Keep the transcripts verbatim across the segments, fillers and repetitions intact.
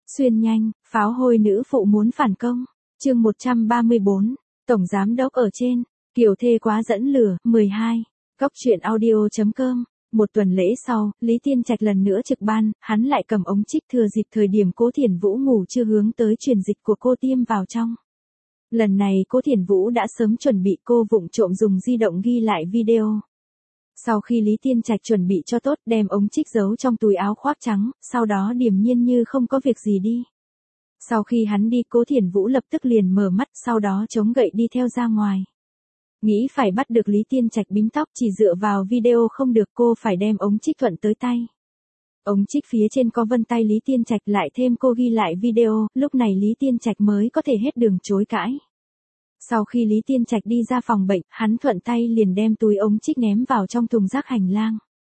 Xuyên nhanh, pháo hôi nữ phụ muốn phản công. Chương một trăm ba mươi bốn, Tổng Giám đốc ở trên, Kiều thê quá dẫn lửa, mười hai. Góc truyện audio chấm com. Một tuần lễ sau, Lý Tiên Trạch lần nữa trực ban, hắn lại cầm ống trích thừa dịp thời điểm Cố Thiển Vũ ngủ chưa hướng tới truyền dịch của cô tiêm vào trong. Lần này Cố Thiển Vũ đã sớm chuẩn bị, cô vụng trộm dùng di động ghi lại video. Sau khi Lý Tiên Trạch chuẩn bị cho tốt, đem ống trích giấu trong túi áo khoác trắng, sau đó điềm nhiên như không có việc gì đi. Sau khi hắn đi, Cố Thiển Vũ lập tức liền mở mắt, sau đó chống gậy đi theo ra ngoài. Nghĩ phải bắt được Lý Tiên Trạch bím tóc chỉ dựa vào video không được, cô phải đem ống trích thuận tới tay. Ống trích phía trên có vân tay Lý Tiên Trạch, lại thêm cô ghi lại video, lúc này Lý Tiên Trạch mới có thể hết đường chối cãi. Sau khi Lý Tiên Trạch đi ra phòng bệnh, hắn thuận tay liền đem túi ống trích ném vào trong thùng rác hành lang.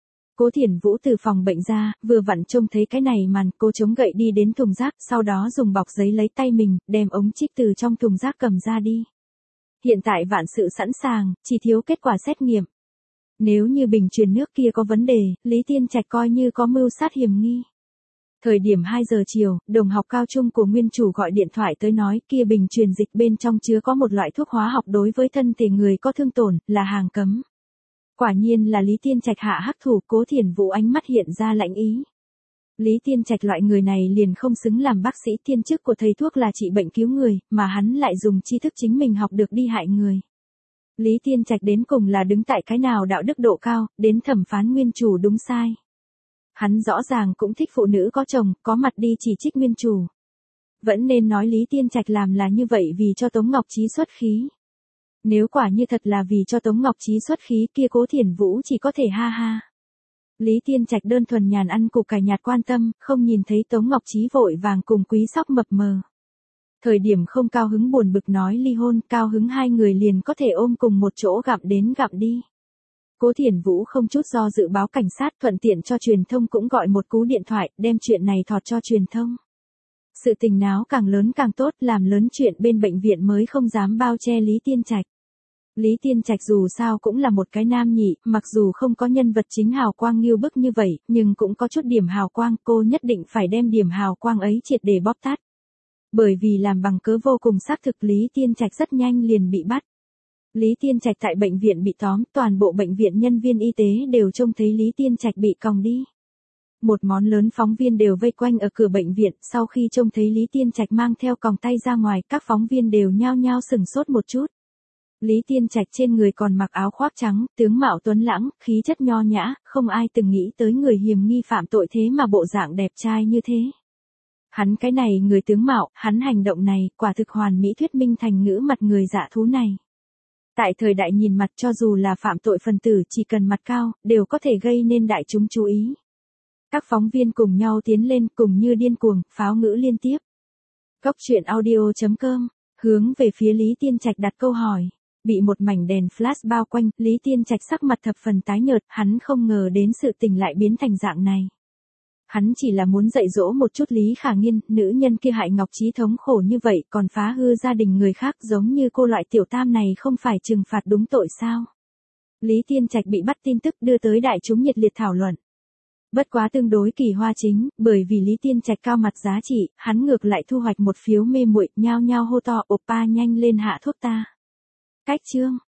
Cố Thiển Vũ từ phòng bệnh ra, vừa vặn trông thấy cái này màn, cô chống gậy đi đến thùng rác, sau đó dùng bọc giấy lấy tay mình, đem ống trích từ trong thùng rác cầm ra đi. Hiện tại vạn sự sẵn sàng, chỉ thiếu kết quả xét nghiệm. Nếu như bình truyền nước kia có vấn đề, Lý Tiên Trạch coi như có mưu sát hiểm nghi. Thời điểm hai giờ chiều, đồng học cao trung của nguyên chủ gọi điện thoại tới nói kia bình truyền dịch bên trong chứa có một loại thuốc hóa học đối với thân thể người có thương tổn, là hàng cấm. Quả nhiên là Lý Tiên Trạch hạ hắc thủ. Cố Thiển Vũ ánh mắt hiện ra lạnh ý. Lý Tiên Trạch loại người này liền không xứng làm bác sĩ, thiên chức của thầy thuốc là trị bệnh cứu người, mà hắn lại dùng tri thức chính mình học được đi hại người. Lý Tiên Trạch đến cùng là đứng tại cái nào đạo đức độ cao, đến thẩm phán nguyên chủ đúng sai. Hắn rõ ràng cũng thích phụ nữ có chồng, có mặt đi chỉ trích nguyên chủ. Vẫn nên nói Lý Tiên Trạch làm là như vậy vì cho Tống Ngọc Trí xuất khí. Nếu quả như thật là vì cho Tống Ngọc Trí xuất khí, kia Cố Thiển Vũ chỉ có thể ha ha. Lý Tiên Trạch đơn thuần nhàn ăn củ cải nhạt quan tâm, không nhìn thấy Tống Ngọc Trí vội vàng cùng Quý Sóc mập mờ. Thời điểm không cao hứng buồn bực nói ly hôn, cao hứng hai người liền có thể ôm cùng một chỗ gặm đến gặm đi. Cố Thiển Vũ không chút do dự báo cảnh sát, thuận tiện cho truyền thông cũng gọi một cú điện thoại, đem chuyện này thọt cho truyền thông. Sự tình náo càng lớn càng tốt, làm lớn chuyện bên bệnh viện mới không dám bao che Lý Tiên Trạch. Lý Tiên Trạch dù sao cũng là một cái nam nhị, mặc dù không có nhân vật chính hào quang nghiêu bức như vậy, nhưng cũng có chút điểm hào quang, cô nhất định phải đem điểm hào quang ấy triệt để bóp tát. Bởi vì làm bằng cớ vô cùng xác thực, Lý Tiên Trạch rất nhanh liền bị bắt. Lý Tiên Trạch tại bệnh viện bị tóm, toàn bộ bệnh viện nhân viên y tế đều trông thấy Lý Tiên Trạch bị còng đi. Một món lớn phóng viên đều vây quanh ở cửa bệnh viện, sau khi trông thấy Lý Tiên Trạch mang theo còng tay ra ngoài, các phóng viên đều nhao nhao sửng sốt một chút. Lý Tiên Trạch trên người còn mặc áo khoác trắng, tướng mạo tuấn lãng, khí chất nho nhã, không ai từng nghĩ tới người hiểm nghi phạm tội thế mà bộ dạng đẹp trai như thế. Hắn cái này người tướng mạo, hắn hành động này, quả thực hoàn mỹ thuyết minh thành ngữ mặt người dạ thú này. Tại thời đại nhìn mặt, cho dù là phạm tội phần tử chỉ cần mặt cao, đều có thể gây nên đại chúng chú ý. Các phóng viên cùng nhau tiến lên, cùng như điên cuồng, pháo ngữ liên tiếp. Góc truyện audio chấm com, hướng về phía Lý Tiên Trạch đặt câu hỏi. Bị một mảnh đèn flash bao quanh, Lý Tiên Trạch sắc mặt thập phần tái nhợt, hắn không ngờ đến sự tình lại biến thành dạng này. Hắn chỉ là muốn dạy dỗ một chút Lý Khả Nghiên, nữ nhân kia hại Ngọc Trí thống khổ như vậy, còn phá hư gia đình người khác, giống như cô loại tiểu tam này không phải trừng phạt đúng tội sao? Lý Tiên Trạch bị bắt tin tức đưa tới đại chúng nhiệt liệt thảo luận. Bất quá tương đối kỳ hoa chính, bởi vì Lý Tiên Trạch cao mặt giá trị, hắn ngược lại thu hoạch một phiếu mê muội, nhao nhao hô to, oppa nhanh lên hạ thuốc ta. Cách chương,